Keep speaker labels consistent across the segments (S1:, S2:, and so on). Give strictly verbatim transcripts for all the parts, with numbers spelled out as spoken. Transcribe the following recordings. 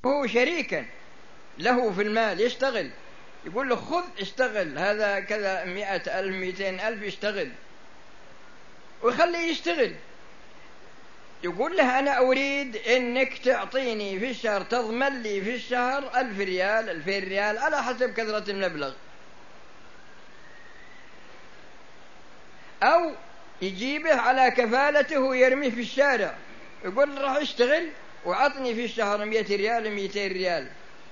S1: هو شريكا له في المال يشتغل، يقول له خذ اشتغل، هذا كذا مئة ألف مئتين ألف يشتغل، ويخليه يشتغل. يقول له أنا أريد إنك تعطيني في الشهر، تضمن لي في الشهر ألف ريال ألفين ريال على حسب كثرة المبلغ. أو يجيبه على كفالته ويرميه في الشارع، يقول راح اشتغل وعطني في الشهر مئة ريال مئتين ريال.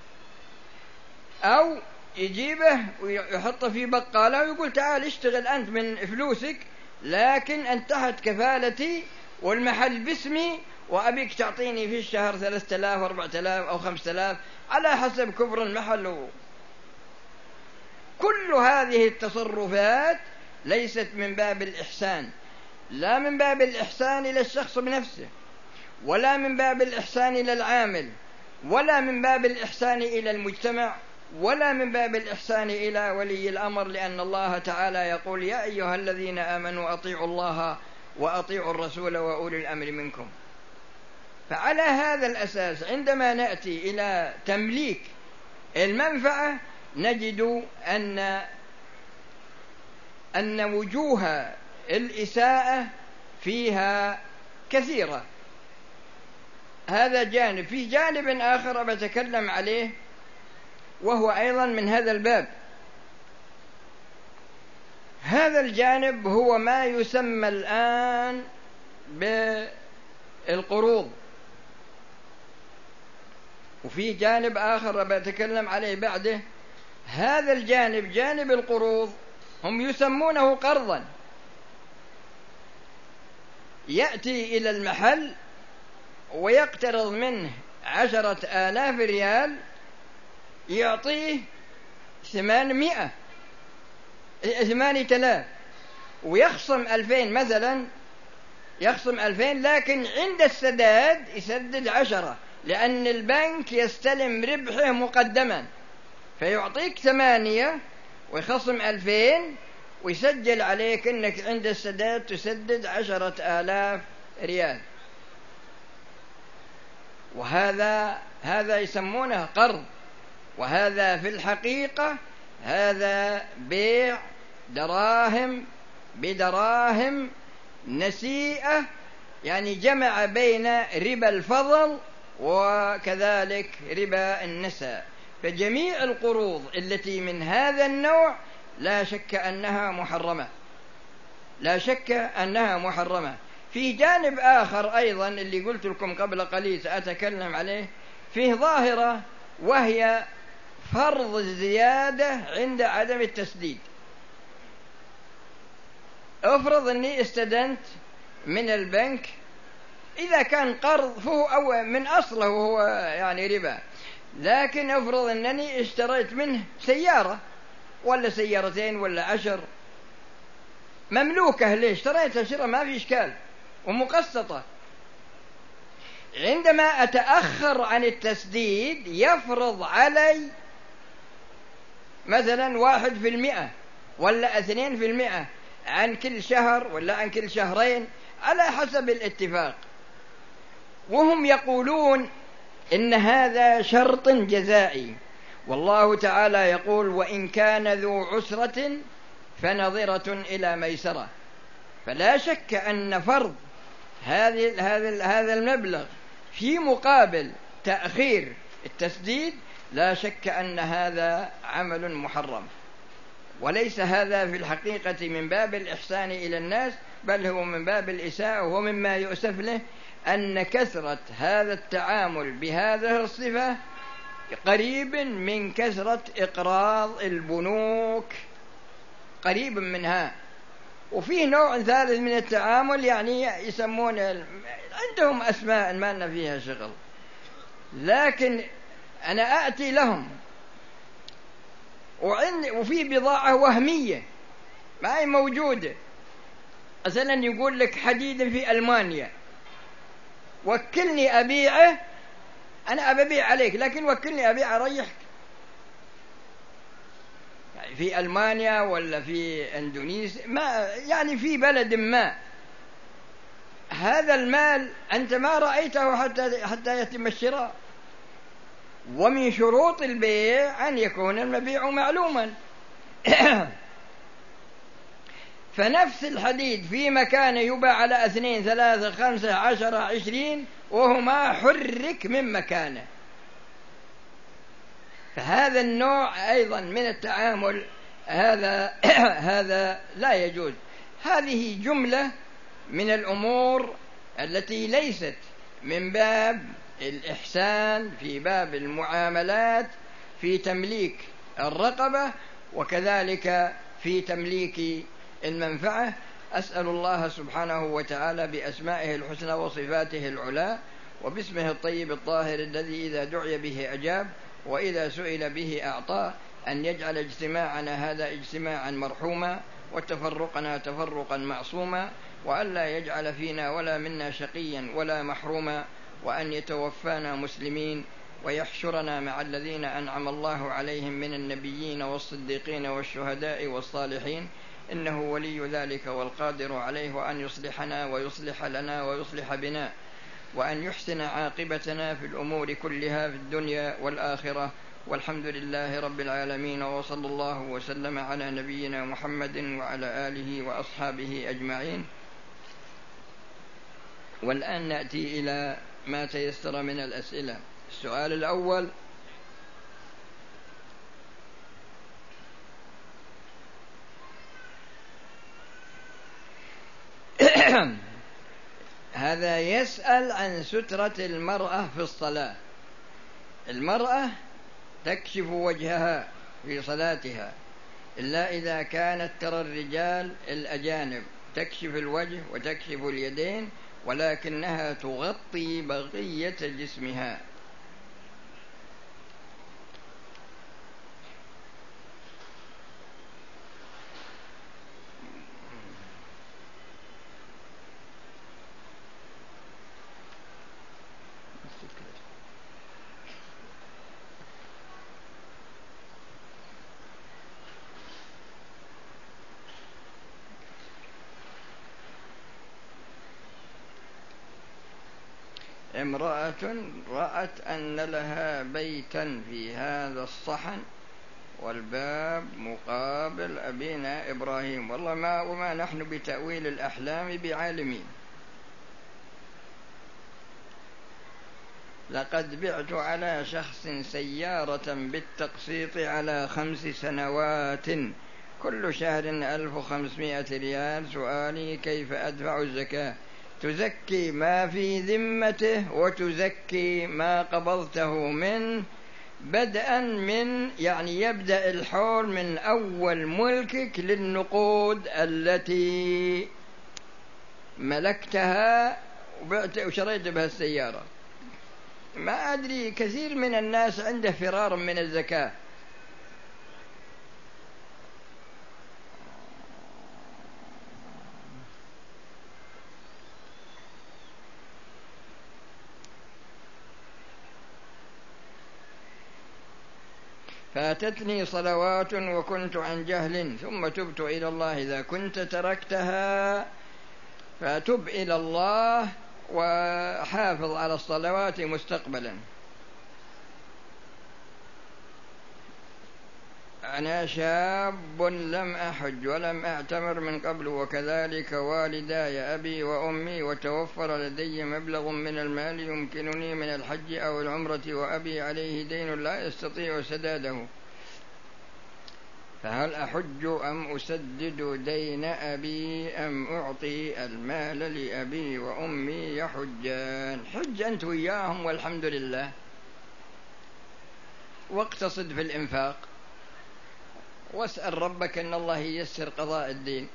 S1: أو يجيبه ويحطه في بقالة ويقول تعال اشتغل أنت من فلوسك، لكن أنت تحت كفالتي والمحل باسمي، وأبيك تعطيني في الشهر ثلاثة آلاف أربعة آلاف أو خمسة آلاف على حسب كبر المحل. كل هذه التصرفات ليست من باب الإحسان، لا من باب الإحسان إلى الشخص بنفسه، ولا من باب الإحسان إلى العامل، ولا من باب الإحسان إلى المجتمع، ولا من باب الإحسان إلى ولي الأمر، لأن الله تعالى يقول يا أيها الذين آمنوا أطيعوا الله وأطيعوا الرسول وأولي الأمر منكم. فعلى هذا الأساس عندما نأتي إلى تمليك المنفعة نجد أن أن وجوه الإساءة فيها كثيرة. هذا جانب. في جانب آخر بتكلم عليه وهو أيضا من هذا الباب. هذا الجانب هو ما يسمى الآن بالقروض. وفي جانب آخر بتكلم عليه بعده. هذا الجانب جانب القروض هم يسمونه قرضا. يأتي إلى المحل ويقترض منه عشرة آلاف ريال، يعطيه ثمانمائة ثمانية آلاف، ويخصم ألفين مثلا، يخصم ألفين، لكن عند السداد يسدد عشرة، لأن البنك يستلم ربحه مقدما، فيعطيك ثمانية ويخصم ألفين ويسجل عليك أنك عند السداد تسدد عشرة آلاف ريال. وهذا هذا يسمونه قرض. وهذا في الحقيقة هذا بيع دراهم بدراهم نسيئة، يعني جمع بين ربا الفضل وكذلك ربا النساء. فجميع القروض التي من هذا النوع لا شك أنها محرمة، لا شك أنها محرمة. في جانب آخر أيضا اللي قلت لكم قبل قليل سأتكلم عليه، فيه ظاهرة وهي فرض الزيادة عند عدم التسديد. افرض أني استدنت من البنك، إذا كان قرض فهو أو من أصله هو يعني ربا، لكن افرض أنني اشتريت منه سيارة ولا سيارتين ولا عشر مملوكة، ليش اشتريتها شراء ما في إشكال ومقسطة. عندما أتأخر عن التسديد يفرض علي مثلا واحد في المئة ولا اثنين في المئة عن كل شهر ولا عن كل شهرين على حسب الاتفاق. وهم يقولون إن هذا شرط جزائي، والله تعالى يقول وإن كان ذو عسرة فنظرة إلى ميسرة. فلا شك أن فرض هذا هذا هذا المبلغ في مقابل تأخير التسديد لا شك أن هذا عمل محرم، وليس هذا في الحقيقة من باب الإحسان إلى الناس، بل هو من باب الإساءة. ومما يؤسف له أن كثرة هذا التعامل بهذه الصفة قريب من كثرة إقراض البنوك، قريب منها. وفيه نوع ثالث من التعامل يعني يسمون عندهم أسماء ما لنا فيها شغل، لكن أنا آتي لهم وفي بضاعة وهمية ما هي موجودة. مثلا يقول لك حديد في ألمانيا، وكلني أبيعه، أنا أبيع عليك لكن وكلني أبيع أريحك. يعني في ألمانيا ولا في إندونيسيا، ما يعني في بلد ما، هذا المال أنت ما رأيته حتى حتى يتم الشراء. ومن شروط البيع أن يكون المبيع معلوما. فنفس الحديد في مكان يباع على اثنين ثلاثة خمسة عشرة عشرين وهما حرك من مكانه، فهذا النوع أيضا من التعامل هذا هذا لا يجوز. هذه جملة من الأمور التي ليست من باب الإحسان في باب المعاملات في تمليك الرقبة وكذلك في تمليك المنفعة. أسأل الله سبحانه وتعالى بأسمائه الحسنى وصفاته العلى وباسمه الطيب الطاهر الذي إذا دعي به أجاب وإذا سئل به أعطاه أن يجعل اجتماعنا هذا اجتماعا مرحوما وتفرقنا تفرقا معصوما، وأن لا يجعل فينا ولا منا شقيا ولا محروما، وأن يتوفانا مسلمين ويحشرنا مع الذين أنعم الله عليهم من النبيين والصديقين والشهداء والصالحين، إنه ولي ذلك والقادر عليه، وأن يصلحنا ويصلح لنا ويصلح بنا، وأن يحسن عاقبتنا في الأمور كلها في الدنيا والآخرة، والحمد لله رب العالمين، وصلى الله وسلم على نبينا محمد وعلى آله وأصحابه أجمعين. والآن نأتي إلى ما تيسر من الأسئلة. السؤال الأول: هذا يسأل عن سترة المرأة في الصلاة. المرأة تكشف وجهها في صلاتها إلا إذا كانت ترى الرجال الأجانب، تكشف الوجه وتكشف اليدين، ولكنها تغطي بقية جسمها. امرأة رأت أن لها بيتا في هذا الصحن والباب مقابل أبينا إبراهيم، والله ما وما نحن بتأويل الأحلام بعالمين. لقد بعت على شخص سيارة بالتقسيط على خمس سنوات كل شهر ألف وخمسمائة ريال. سؤالي: كيف أدفع الزكاة؟ تزكي ما في ذمته وتزكي ما قبضته منه بدءا من يعني يبدأ الحول من أول ملكك للنقود التي ملكتها وبعت وشريت بها السيارة. ما أدري، كثير من الناس عنده فرار من الزكاة. فاتتني صلوات وكنت عن جهل ثم تبت إلى الله. إذا كنت تركتها فتب إلى الله وحافظ على الصلوات مستقبلا. أنا شاب لم أحج ولم أعتمر من قبل، وكذلك والداي أبي وأمي، وتوفر لدي مبلغ من المال يمكنني من الحج أو العمرة، وأبي عليه دين لا يستطيع سداده، فهل أحج أم أسدد دين أبي أم أعطي المال لأبي وأمي يحجان؟ حج أنت وياهم والحمد لله، واقتصد في الإنفاق واسأل ربك أن الله ييسر قضاء الدين.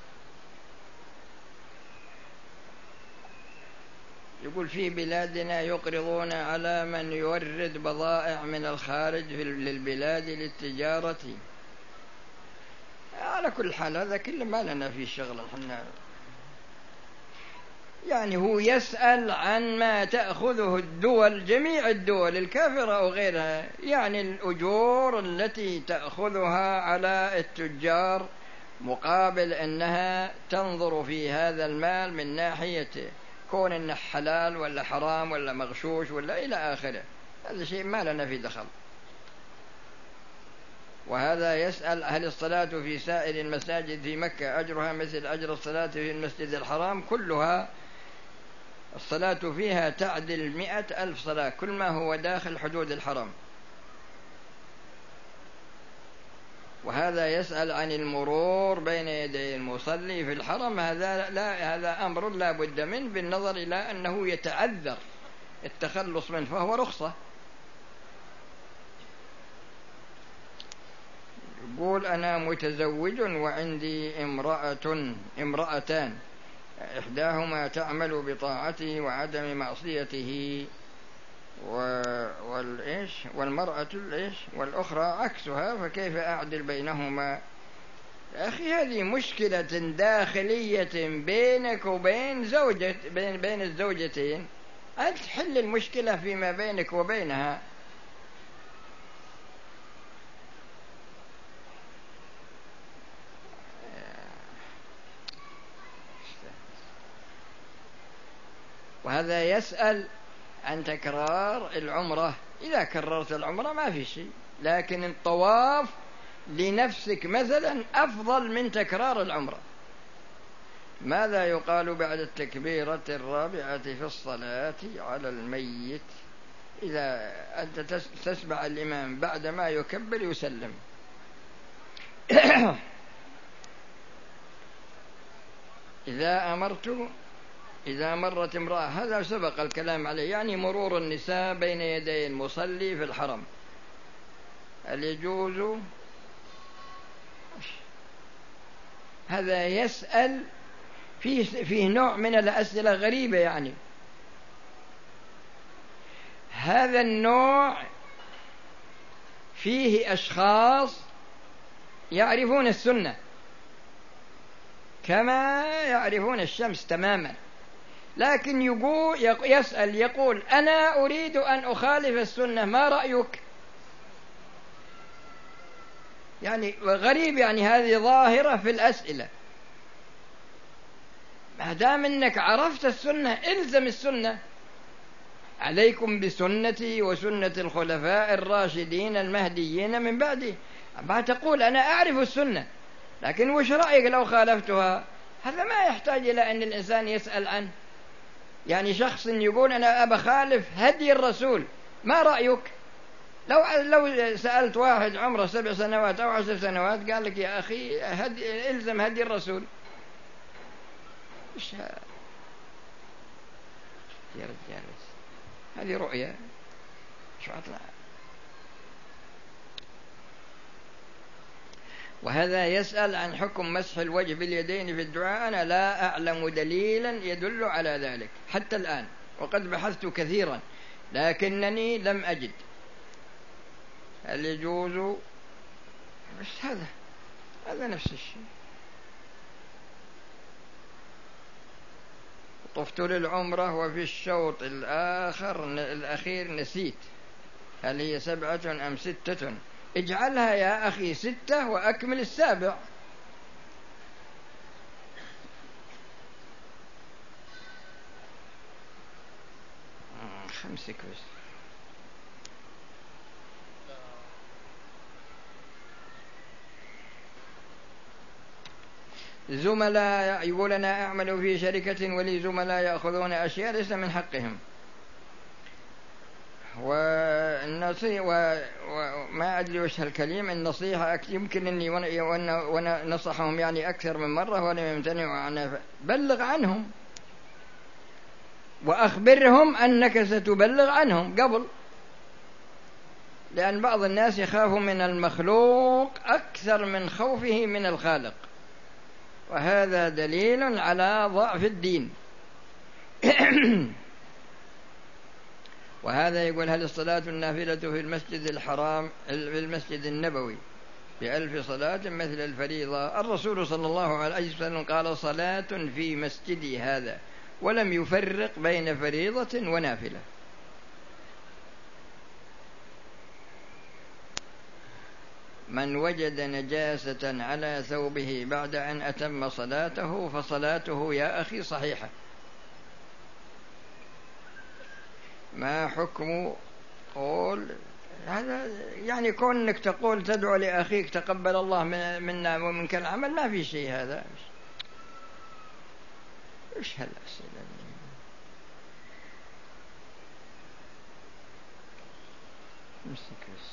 S1: يقول: في بلادنا يقرضون على من يورد بضائع من الخارج للبلاد للتجارة. على كل حال هذا كل ما لنا في الشغل الحنا، يعني هو يسأل عن ما تأخذه الدول، جميع الدول الكافرة أو غيرها، يعني الأجور التي تأخذها على التجار مقابل أنها تنظر في هذا المال من ناحية كون إنه حلال ولا حرام ولا مغشوش ولا إلى آخره. هذا شيء ما لنا في دخل. وهذا يسأل: هل الصلاة في سائر المساجد في مكة أجرها مثل أجر الصلاة في المسجد الحرام؟ كلها الصلاة فيها تعدل مئة ألف صلاة، كل ما هو داخل حدود الحرم. وهذا يسأل عن المرور بين يدي المصلي في الحرم، هذا لا هذا أمر لا بد منه بالنظر إلى أنه يتعذر التخلص منه، فهو رخصة. يقول: أنا متزوج وعندي امرأة امرأتان، إحداهما تعمل بطاعته وعدم معصيته، والإيش والمرأة الإيش والأخرى عكسها، فكيف أعدل بينهما؟ يا أخي هذه مشكلة داخلية بينك وبين زوجة بين بين الزوجتين، أنت تحل المشكلة فيما بينك وبينها. وهذا يسأل عن تكرار العمرة. إذا كررت العمرة ما في شيء، لكن الطواف لنفسك مثلا أفضل من تكرار العمرة. ماذا يقال بعد التكبيرة الرابعة في الصلاة على الميت إذا أنت تسمع الإمام بعد ما يكبر يسلم؟ إذا أمرت إذا مرت امرأة، هذا سبق الكلام عليه، يعني مرور النساء بين يدي المصلي في الحرم، هل يجوز؟ هذا يسأل فيه, فيه نوع من الأسئلة غريبة. يعني هذا النوع فيه أشخاص يعرفون السنة كما يعرفون الشمس تماما، لكن يقول يسأل يقول: أنا أريد أن أخالف السنة، ما رأيك؟ يعني غريب، يعني هذه ظاهرة في الأسئلة. ما دام أنك عرفت السنة إلزم السنة. عليكم بسنتي وسنة الخلفاء الراشدين المهديين من بعدي. ما تقول أنا أعرف السنة، لكن وش رأيك لو خالفتها؟ هذا ما يحتاج إلى أن الإنسان يسأل عنه. يعني شخص يقول: أنا أبى خالف هدي الرسول، ما رأيك؟ لو لو سألت واحد عمره سبع سنوات أو عشر سنوات قال لك: يا أخي هدي إلزم هدي الرسول. إيش يا رجال، هذه رؤية شو أطلع. وهذا يسأل عن حكم مسح الوجه باليدين في الدعاء. أنا لا أعلم دليلا يدل على ذلك حتى الآن، وقد بحثت كثيرا لكنني لم أجد. هل يجوز؟ بس هذا هذا نفس الشيء. طفت للعمرة وفي الشوط الآخر الأخير نسيت، هل هي سبعة أم ستة؟ اجعلها يا أخي ستة وأكمل السابع. خمسة كويس. زملاء يقول: أنا أعمل في شركة ولي زملاء يأخذون أشياء ليس من حقهم، والنصيحة وما أدري وش هالكلمة النصيحة، يمكن أني ونصحهم يعني أكثر من مرة ولم يمتنعوا عنها. بلغ عنهم وأخبرهم أنك ستبلغ عنهم قبل، لأن بعض الناس يخاف من المخلوق أكثر من خوفه من الخالق، وهذا دليل على ضعف الدين. وهذا يقول: هل الصلاة النافلة في المسجد الحرام في المسجد النبوي بألف صلاة مثل الفريضة؟ الرسول صلى الله عليه وسلم قال: صلاة في مسجدي هذا، ولم يفرق بين فريضة ونافلة. من وجد نجاسة على ثوبه بعد أن أتم صلاته فصلاته يا أخي صحيحة. ما حكم تقول هذا يعني كونك تقول تدعو لأخيك تقبل الله منا ومنك العمل، ما في شيء هذا. إيش هالأسئلة؟ امسك بس.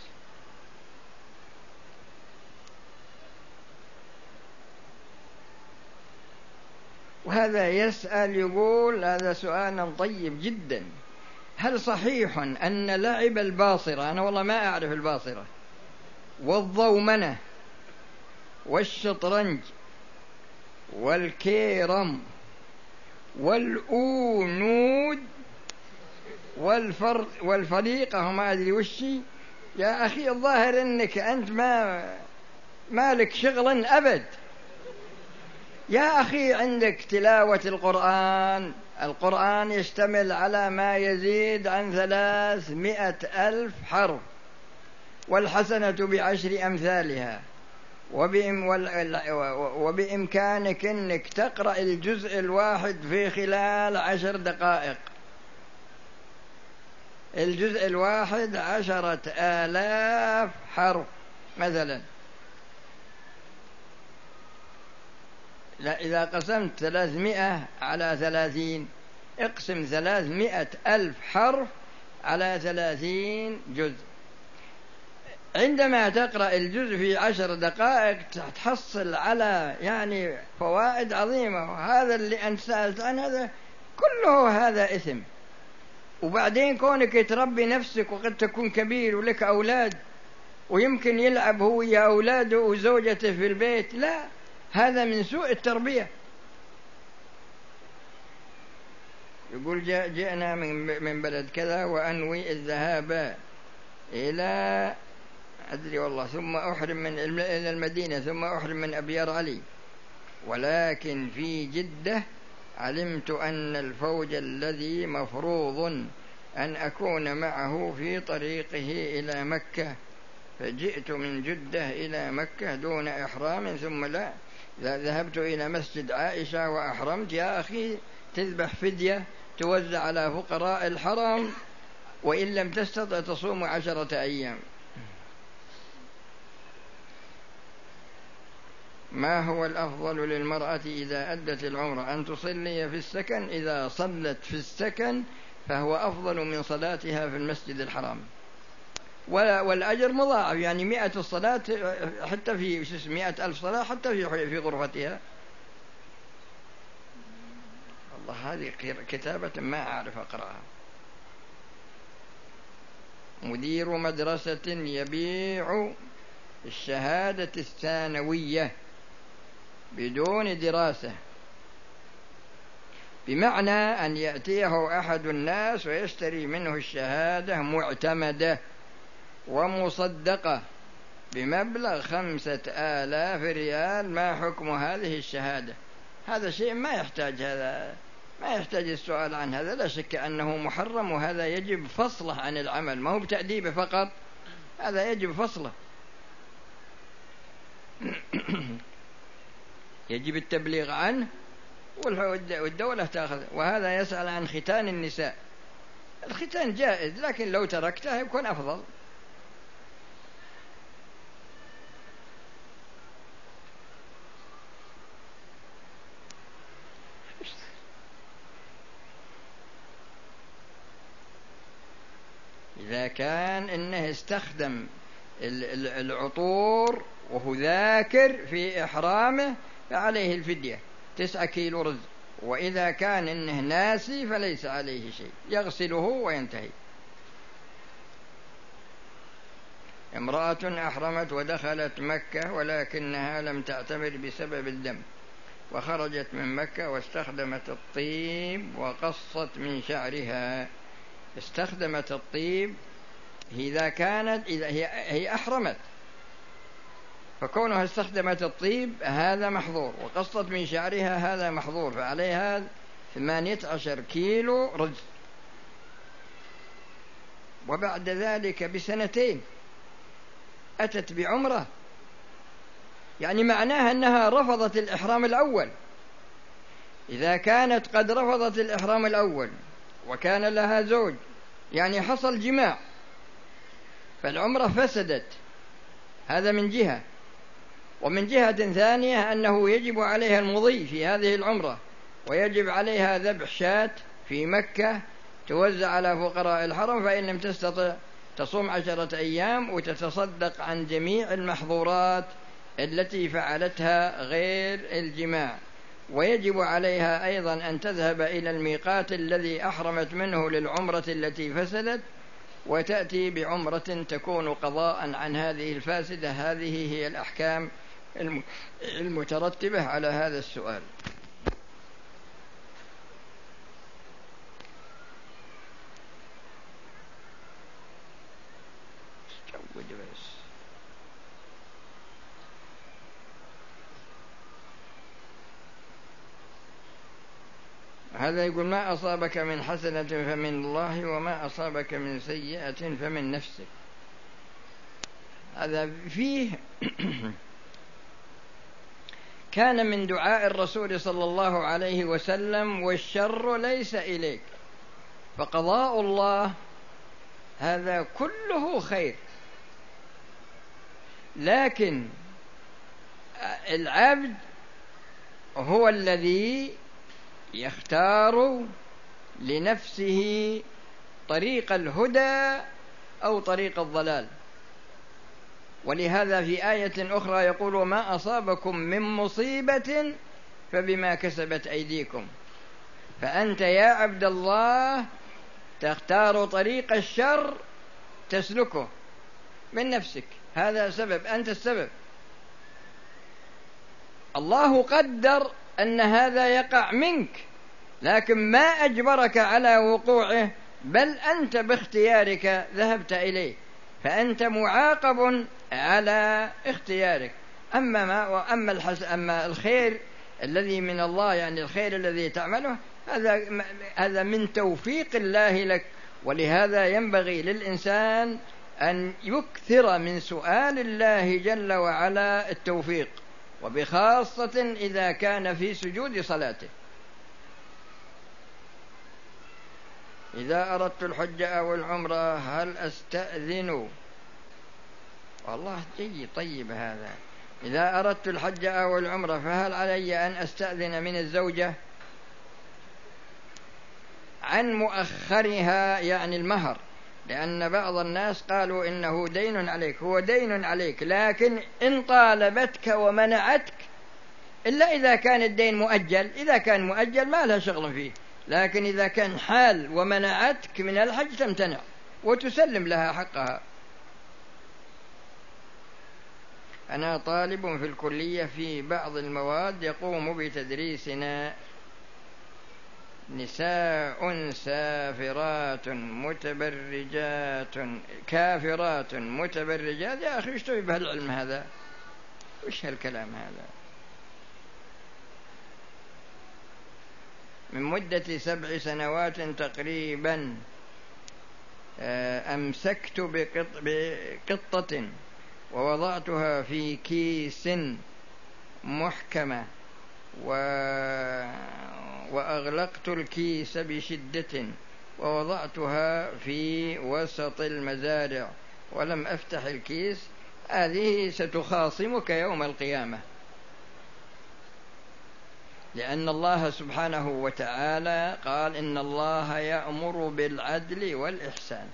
S1: وهذا يسأل يقول هذا سؤال طيب جدا: هل صحيح أن لعب الباصرة، أنا والله ما أعرف الباصرة، والضومنة والشطرنج والكيرم والأونود والفر والفريقة وما أدري وشي، يا أخي الظاهر أنك أنت ما مالك شغل أبد. يا أخي عندك تلاوة القرآن، القرآن يشتمل على ما يزيد عن ثلاثمائة ألف حرف، والحسنة بعشر أمثالها، وبإمكانك أنك تقرأ الجزء الواحد في خلال عشر دقائق. الجزء الواحد عشرة آلاف حرف مثلا. لا، إذا قسمت ثلاثمائة على ثلاثين، اقسم ثلاثمائة ألف حرف على ثلاثين جزء. عندما تقرأ الجزء في عشر دقائق تحصل على يعني فوائد عظيمة. وهذا اللي أنت سألت عن هذا كله هذا إثم. وبعدين كونك تربي نفسك، وقد تكون كبير ولك أولاد ويمكن يلعب هو يا أولاده وزوجته في البيت، لا، هذا من سوء التربية. يقول جئنا من بلد كذا وأنوي الذهاب إلى أدري والله ثم أحرم من إلى المدينة ثم أحرم من أبيار علي، ولكن في جدة علمت أن الفوج الذي مفروض أن أكون معه في طريقه إلى مكة، فجئت من جدة إلى مكة دون إحرام، ثم لا ذهبت إلى مسجد عائشة وأحرمت. يا أخي تذبح فدية توزع على فقراء الحرم، وإن لم تستطع تصوم عشرة أيام. ما هو الأفضل للمرأة إذا أدت العمرة؟ أن تصلي في السكن. إذا صلت في السكن فهو أفضل من صلاتها في المسجد الحرام، والأجر مضاعف، يعني مئة الصلاة حتى في مئة ألف صلاة حتى في في غرفتها. والله هذه كتابة ما أعرف أقرأها. مدير مدرسة يبيع الشهادة الثانوية بدون دراسة، بمعنى أن يأتيه أحد الناس ويشتري منه الشهادة معتمدة ومصدقة بمبلغ خمسة آلاف ريال. ما حكم هذه الشهادة؟ هذا شيء ما يحتاج هذا ما يحتاج السؤال عن هذا. لا شك أنه محرم، وهذا يجب فصله عن العمل، ما هو بتأديبه فقط، هذا يجب فصله. يجب التبليغ عنه والدولة تأخذ. وهذا يسأل عن ختان النساء. الختان جائز، لكن لو تركته يكون أفضل. إذا كان إنه استخدم العطور وهو ذاكر في إحرامه فعليه الفدية تسعة كيلو رز، وإذا كان إنه ناسي فليس عليه شيء، يغسله وينتهي. امرأة أحرمت ودخلت مكة ولكنها لم تعتمر بسبب الدم، وخرجت من مكة واستخدمت الطيب وقصت من شعرها. استخدمت الطيب إذا كانت إذا هي, هي أحرمت، فكونها استخدمت الطيب هذا محظور، وقصت من شعرها هذا محظور، فعليها ثمانية عشر كيلو رز. وبعد ذلك بسنتين أتت بعمرة، يعني معناها أنها رفضت الإحرام الأول. إذا كانت قد رفضت الإحرام الأول وكان لها زوج، يعني حصل جماع فالعمرة فسدت، هذا من جهة. ومن جهة ثانية أنه يجب عليها المضي في هذه العمرة، ويجب عليها ذبح شاة في مكة توزع على فقراء الحرم، فإن لم تستطع تصوم عشرة أيام وتتصدق عن جميع المحظورات التي فعلتها غير الجماع. ويجب عليها أيضا أن تذهب إلى الميقات الذي أحرمت منه للعمرة التي فسدت، وتأتي بعمرة تكون قضاء عن هذه الفاسدة. هذه هي الأحكام المترتبة على هذا السؤال. هذا يقول: ما أصابك من حسنة فمن الله، وما أصابك من سيئة فمن نفسك. هذا فيه كان من دعاء الرسول صلى الله عليه وسلم: والشر ليس إليك. فقضاء الله هذا كله خير، لكن العبد هو الذي يختار لنفسه طريق الهدى أو طريق الضلال. ولهذا في آية أخرى يقول: ما أصابكم من مصيبة فبما كسبت أيديكم. فأنت يا عبد الله تختار طريق الشر تسلكه من نفسك، هذا سبب، أنت السبب. الله قدر أن هذا يقع منك، لكن ما أجبرك على وقوعه، بل أنت باختيارك ذهبت إليه، فأنت معاقب على اختيارك. أما ما وأما الحس أما الخير الذي من الله، يعني الخير الذي تعمله، هذا هذا من توفيق الله لك. ولهذا ينبغي للإنسان أن يكثر من سؤال الله جل وعلا التوفيق، وبخاصة إذا كان في سجود صلاته. إذا أردت الحج أو العمرة هل أستأذن؟ والله جيد، طيب هذا. إذا أردت الحج أو العمرة فهل علي أن أستأذن من الزوجة عن مؤخرها، يعني المهر؟ لأن بعض الناس قالوا إنه دين عليك. هو دين عليك، لكن إن طالبتك ومنعتك، إلا إذا كان الدين مؤجل. إذا كان مؤجل ما لها شغل فيه، لكن إذا كان حال ومنعتك من الحج تمتنع وتسلم لها حقها. أنا طالب في الكلية، في بعض المواد يقوم بتدريسنا نساء سافرات متبرجات كافرات متبرجات. يا أخي ايش تبي بهالعلم هذا؟ وش هالكلام هذا؟ من مدة سبع سنوات تقريبا أمسكت بقطة ووضعتها في كيس محكمة و... وأغلقت الكيس بشدة ووضعتها في وسط المزارع ولم أفتح الكيس. هذه ستخاصمك يوم القيامة، لأن الله سبحانه وتعالى قال: إن الله يأمر بالعدل والإحسان.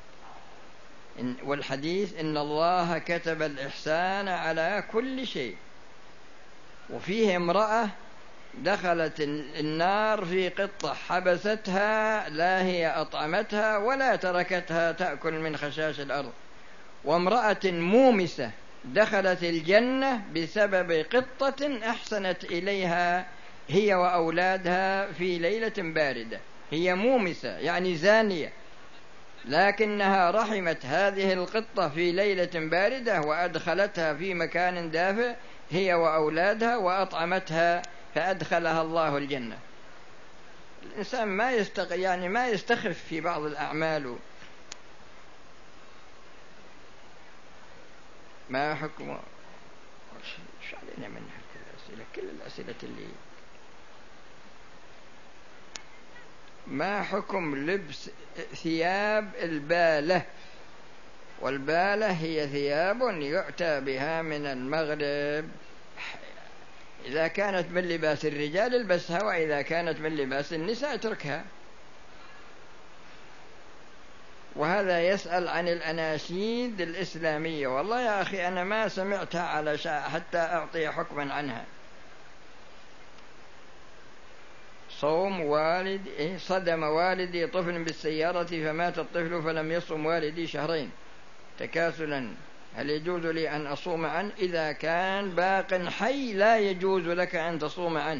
S1: والحديث: إن الله كتب الإحسان على كل شيء. وفيه امرأة دخلت النار في قطة حبستها، لا هي أطعمتها ولا تركتها تأكل من خشاش الأرض. وامرأة مومسة دخلت الجنة بسبب قطة أحسنت إليها هي وأولادها في ليلة باردة. هي مومسة يعني زانية، لكنها رحمت هذه القطة في ليلة باردة وأدخلتها في مكان دافئ هي وأولادها وأطعمتها، فأدخلها الله الجنة. الإنسان ما يستق... يعني ما يستخف في بعض الأعمال. ما حكم ايش علينا من الأسئلة؟ كل الأسئلة اللي ما حكم لبس ثياب البالة والبالة هي ثياب يؤتى بها من المغرب، إذا كانت من لباس الرجال البسها، وإذا كانت من لباس النساء اتركها. وهذا يسأل عن الأناشيد الإسلامية، والله يا أخي أنا ما سمعتها على حتى أعطي حكما عنها. صوم والدي صدم والدي طفل بالسيارة فمات الطفل فلم يصم والدي شهرين تكاسلا، هل يجوز لي أن أصوم عنه؟ إذا كان باق حي لا يجوز لك أن تصوم عنه.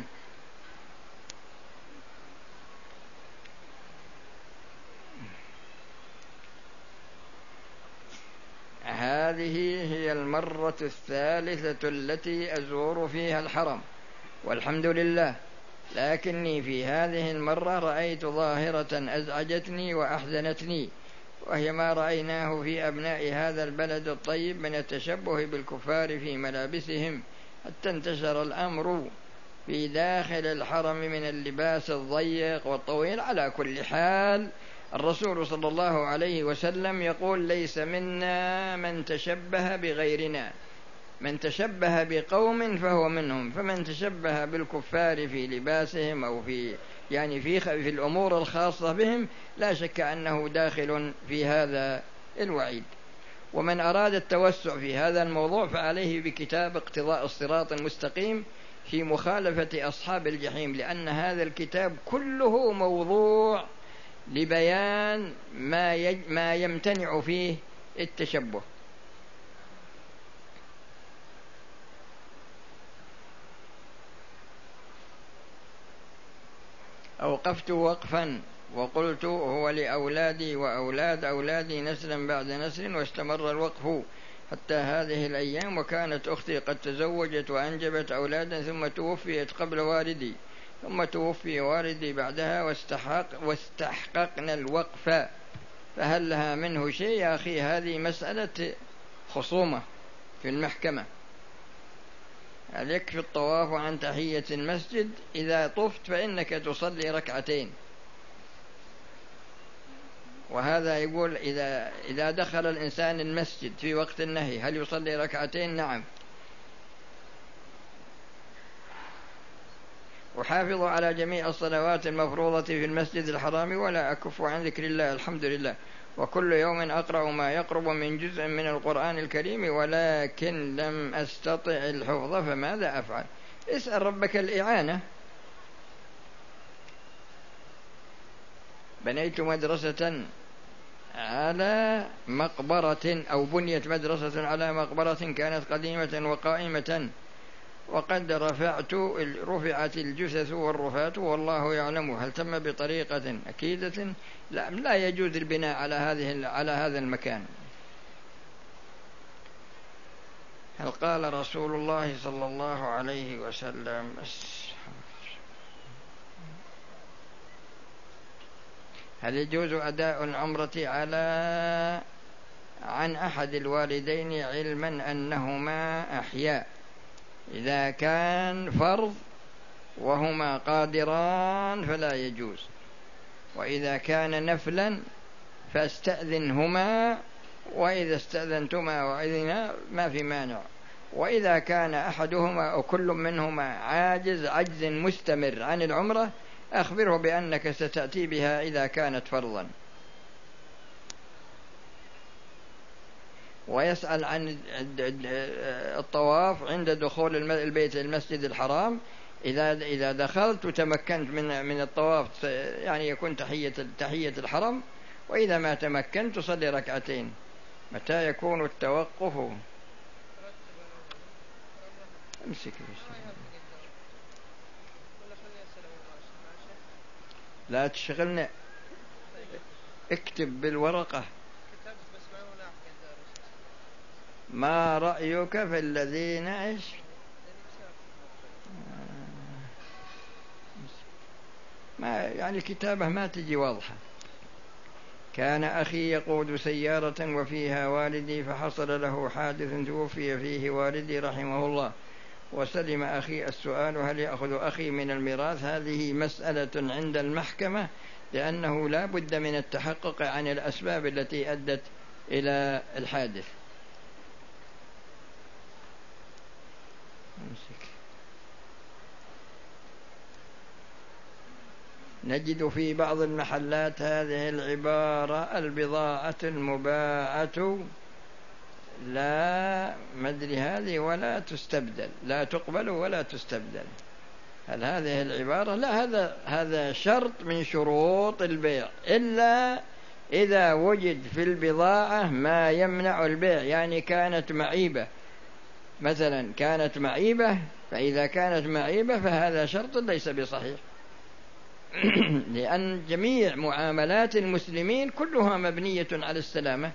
S1: هذه هي المرة الثالثة التي أزور فيها الحرم والحمد لله، لكني في هذه المرة رأيت ظاهرة أزعجتني وأحزنتني، وهي ما رأيناه في أبناء هذا البلد الطيب من التشبه بالكفار في ملابسهم، حتى انتشر الأمر في داخل الحرم من اللباس الضيق والطويل. على كل حال الرسول صلى الله عليه وسلم يقول: ليس منا من تشبه بغيرنا، من تشبه بقوم فهو منهم. فمن تشبه بالكفار في لباسهم أو في يعني في في الأمور الخاصة بهم لا شك أنه داخل في هذا الوعيد. ومن أراد التوسع في هذا الموضوع فعليه بكتاب اقتضاء الصراط المستقيم في مخالفة أصحاب الجحيم، لأن هذا الكتاب كله موضوع لبيان ما يج... ما يمتنع فيه التشبه. أوقفت وقفا وقلت: هو لأولادي وأولاد أولادي نسلا بعد نسل، واستمر الوقف حتى هذه الأيام. وكانت أختي قد تزوجت وأنجبت أولادا ثم توفيت قبل والدي، ثم توفي والدي بعدها واستحق واستحققنا الوقف، فهل لها منه شيء؟ يا أخي هذه مسألة خصومة في المحكمة. هل يكفي الطواف عن تحية المسجد؟ إذا طفت فإنك تصلي ركعتين. وهذا يقول إذا إذا دخل الإنسان المسجد في وقت النهي هل يصلي ركعتين؟ نعم. أحافظ على جميع الصلوات المفروضة في المسجد الحرام ولا أكف عن ذكر الله الحمد لله، وكل يوم أقرأ ما يقرب من جزء من القرآن الكريم، ولكن لم أستطع الحفظ فماذا أفعل؟ اسأل ربك الإعانة. بنيت مدرسة على مقبرة أو بنيت مدرسة على مقبرة كانت قديمة وقائمة، وقد رفعت رفعت الجثث والرفات والله يعلم. هل تم بطريقة أكيدة؟ لا, لا يجوز البناء على هذه على هذا المكان. هل قال رسول الله صلى الله عليه وسلم: هل يجوز أداء العمرة على عن أحد الوالدين علما أنهما أحياء؟ إذا كان فرض وهما قادران فلا يجوز، وإذا كان نفلا فاستأذنهما، وإذا استأذنتما وإذنا ما في مانع. وإذا كان أحدهما أو كل منهما عاجز عجز مستمر عن العمرة أخبره بأنك ستأتي بها إذا كانت فرضا. ويسأل عن الطواف عند دخول البيت المسجد الحرام. إذا إذا دخلت وتمكنت من من الطواف يعني يكون تحية تحية الحرم، وإذا ما تمكنت تصلي ركعتين. متى يكون التوقف؟ امسك لا تشغلنا، اكتب بالورقة. ما رأيك في الذين إيش ما يعني كتابه ما تجي واضحة. كان أخي يقود سيارة وفيها والدي فحصل له حادث توفي فيه والدي رحمه الله وسلم أخي. السؤال: هل يأخذ أخي من الميراث؟ هذه مسألة عند المحكمة، لأنه لا بد من التحقق عن الأسباب التي أدت إلى الحادث. نجد في بعض المحلات هذه العبارة: البضاعة المباعة لا مدري هذه ولا تستبدل، لا تقبل ولا تستبدل. هل هذه العبارة؟ لا، هذا هذا شرط من شروط البيع، إلا إذا وجد في البضاعة ما يمنع البيع، يعني كانت معيبة مثلا، كانت معيبة، فإذا كانت معيبة فهذا شرط ليس بصحيح. لأن جميع معاملات المسلمين كلها مبنية على السلامة.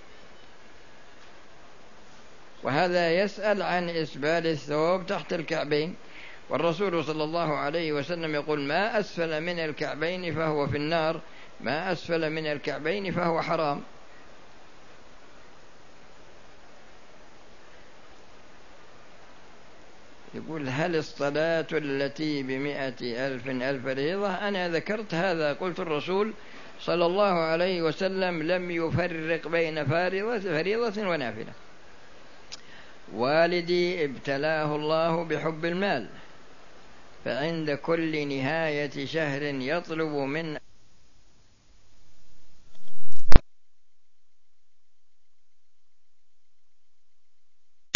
S1: وهذا يسأل عن إسبال الثوب تحت الكعبين، والرسول صلى الله عليه وسلم يقول: ما أسفل من الكعبين فهو في النار، ما أسفل من الكعبين فهو حرام. يقول: هل الصلاة التي بمئة ألف ألف ريضة؟ أنا ذكرت هذا، قلت الرسول صلى الله عليه وسلم لم يفرق بين فريضة ونافلة. والدي ابتلاه الله بحب المال، فعند كل نهاية شهر يطلب من